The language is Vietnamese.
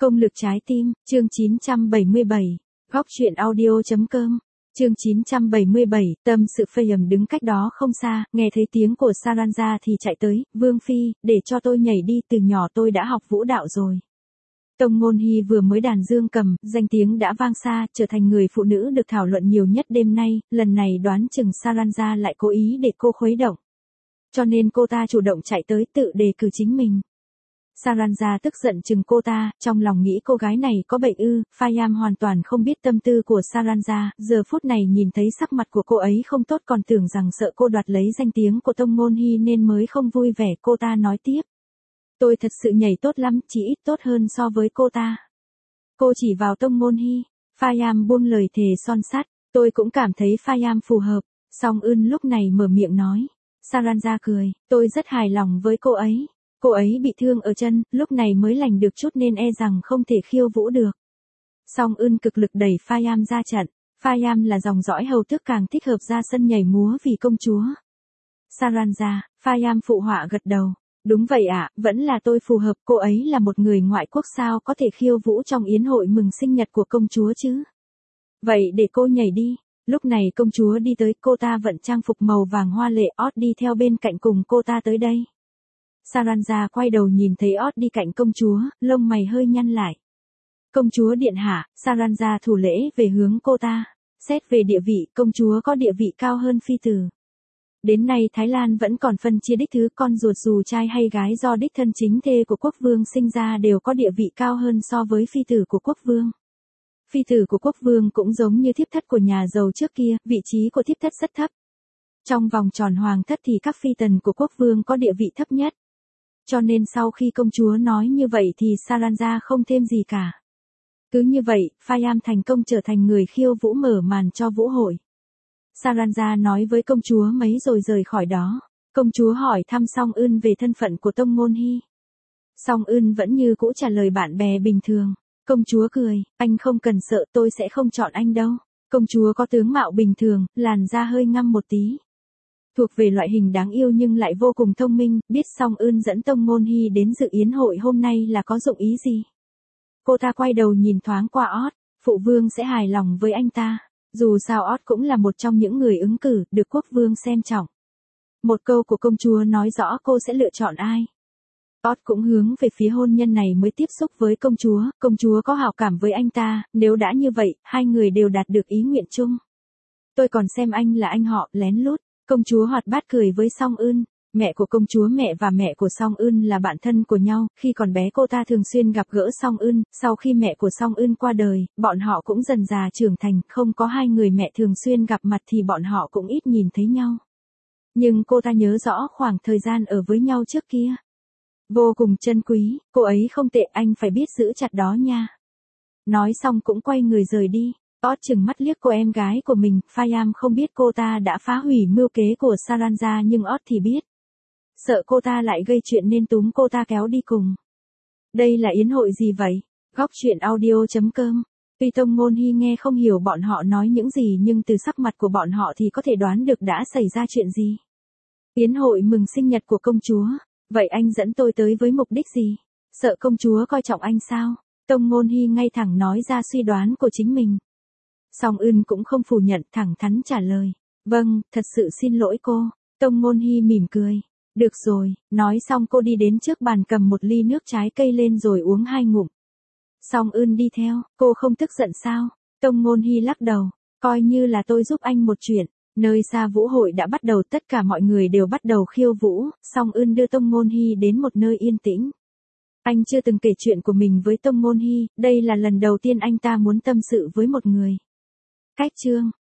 Công lực trái tim, chương 977, góc truyện audio.com, chương 977, tâm sự Phayam đứng cách đó không xa, nghe thấy tiếng của Saranja thì chạy tới, Vương Phi, để cho tôi nhảy đi, từ nhỏ tôi đã học vũ đạo rồi. Tông Ngôn Hy vừa mới đàn dương cầm, danh tiếng đã vang xa, trở thành người phụ nữ được thảo luận nhiều nhất đêm nay, lần này đoán chừng Saranja lại cố ý để cô khuấy động. Cho nên cô ta chủ động chạy tới tự đề cử chính mình. Saranja tức giận chừng cô ta, trong lòng nghĩ cô gái này có bệnh ư. Phayam hoàn toàn không biết tâm tư của Saranja, giờ phút này nhìn thấy sắc mặt của cô ấy không tốt còn tưởng rằng sợ cô đoạt lấy danh tiếng của Tông Ngôn Hy nên mới không vui vẻ. Cô ta nói tiếp. Tôi thật sự nhảy tốt lắm, chỉ ít tốt hơn so với cô ta. Cô chỉ vào Tông Ngôn Hy. Phayam buông lời thề son sắt, tôi cũng cảm thấy Phayam phù hợp. Song Ưn lúc này mở miệng nói. Saranja cười, tôi rất hài lòng với cô ấy. Cô ấy bị thương ở chân, lúc này mới lành được chút nên e rằng không thể khiêu vũ được. Song Ưn cực lực đẩy Phayam ra trận. Phayam là dòng dõi hầu tước càng thích hợp ra sân nhảy múa vì công chúa. Saranja, Phayam phụ họa gật đầu. Đúng vậy ạ, vẫn là tôi phù hợp, cô ấy là một người ngoại quốc sao có thể khiêu vũ trong yến hội mừng sinh nhật của công chúa chứ. Vậy để cô nhảy đi. Lúc này công chúa đi tới, cô ta vận trang phục màu vàng hoa lệ, Odd đi theo bên cạnh cùng cô ta tới đây. Saranja quay đầu nhìn thấy Odd đi cạnh công chúa, lông mày hơi nhăn lại. Công chúa điện hạ, Saranja thủ lễ về hướng cô ta. Xét về địa vị, công chúa có địa vị cao hơn phi tử. Đến nay Thái Lan vẫn còn phân chia đích thứ con ruột dù trai hay gái do đích thân chính thê của quốc vương sinh ra đều có địa vị cao hơn so với phi tử của quốc vương. Phi tử của quốc vương cũng giống như thiếp thất của nhà giàu trước kia, vị trí của thiếp thất rất thấp. Trong vòng tròn hoàng thất thì các phi tần của quốc vương có địa vị thấp nhất. Cho nên sau khi công chúa nói như vậy thì Saranja không thêm gì cả. Cứ như vậy, Phayam thành công trở thành người khiêu vũ mở màn cho vũ hội. Saranja nói với công chúa mấy rồi rời khỏi đó. Công chúa hỏi thăm Song Ưn về thân phận của Tông Ngôn Hy. Song Ưn vẫn như cũ trả lời bạn bè bình thường. Công chúa cười, anh không cần sợ, tôi sẽ không chọn anh đâu. Công chúa có tướng mạo bình thường, làn da hơi ngăm một tí. Thuộc về loại hình đáng yêu nhưng lại vô cùng thông minh, biết Song Ưn dẫn Tông Ngôn Hy đến dự yến hội hôm nay là có dụng ý gì. Cô ta quay đầu nhìn thoáng qua Odd, phụ vương sẽ hài lòng với anh ta. Dù sao Odd cũng là một trong những người ứng cử, được quốc vương xem trọng. Một câu của công chúa nói rõ cô sẽ lựa chọn ai. Odd cũng hướng về phía hôn nhân này mới tiếp xúc với công chúa có hảo cảm với anh ta, nếu đã như vậy, hai người đều đạt được ý nguyện chung. Tôi còn xem anh là anh họ, lén lút, công chúa hoạt bát cười với Song Ưn. Mẹ của công chúa mẹ và mẹ của Song Ưn là bạn thân của nhau, khi còn bé cô ta thường xuyên gặp gỡ Song Ưn, sau khi mẹ của Song Ưn qua đời, bọn họ cũng dần già trưởng thành, không có hai người mẹ thường xuyên gặp mặt thì bọn họ cũng ít nhìn thấy nhau. Nhưng cô ta nhớ rõ khoảng thời gian ở với nhau trước kia. Vô cùng trân quý, cô ấy không tệ, anh phải biết giữ chặt đó nha. Nói xong cũng quay người rời đi. Odd chừng mắt liếc cô em gái của mình, Phayam không biết cô ta đã phá hủy mưu kế của Saranja nhưng Odd thì biết. Sợ cô ta lại gây chuyện nên túm cô ta kéo đi cùng. Đây là yến hội gì vậy? Góc truyện audio.com. Tuy Tông Ngôn Hy nghe không hiểu bọn họ nói những gì nhưng từ sắc mặt của bọn họ thì có thể đoán được đã xảy ra chuyện gì. Yến hội mừng sinh nhật của công chúa. Vậy anh dẫn tôi tới với mục đích gì? Sợ công chúa coi trọng anh sao? Tông Ngôn Hy ngay thẳng nói ra suy đoán của chính mình. Song Ưn cũng không phủ nhận, thẳng thắn trả lời. Vâng, thật sự xin lỗi cô. Tông Ngôn Hy mỉm cười. Được rồi, nói xong cô đi đến trước bàn cầm một ly nước trái cây lên rồi uống 2 ngụm. Song Ưn đi theo, cô không tức giận sao? Tông Ngôn Hy lắc đầu, coi như là tôi giúp anh một chuyện. Nơi xa vũ hội đã bắt đầu, tất cả mọi người đều bắt đầu khiêu vũ, Song Ưn đưa Tông Ngôn Hy đến một nơi yên tĩnh. Anh chưa từng kể chuyện của mình với Tông Ngôn Hy, đây là lần đầu tiên anh ta muốn tâm sự với một người. Cách chương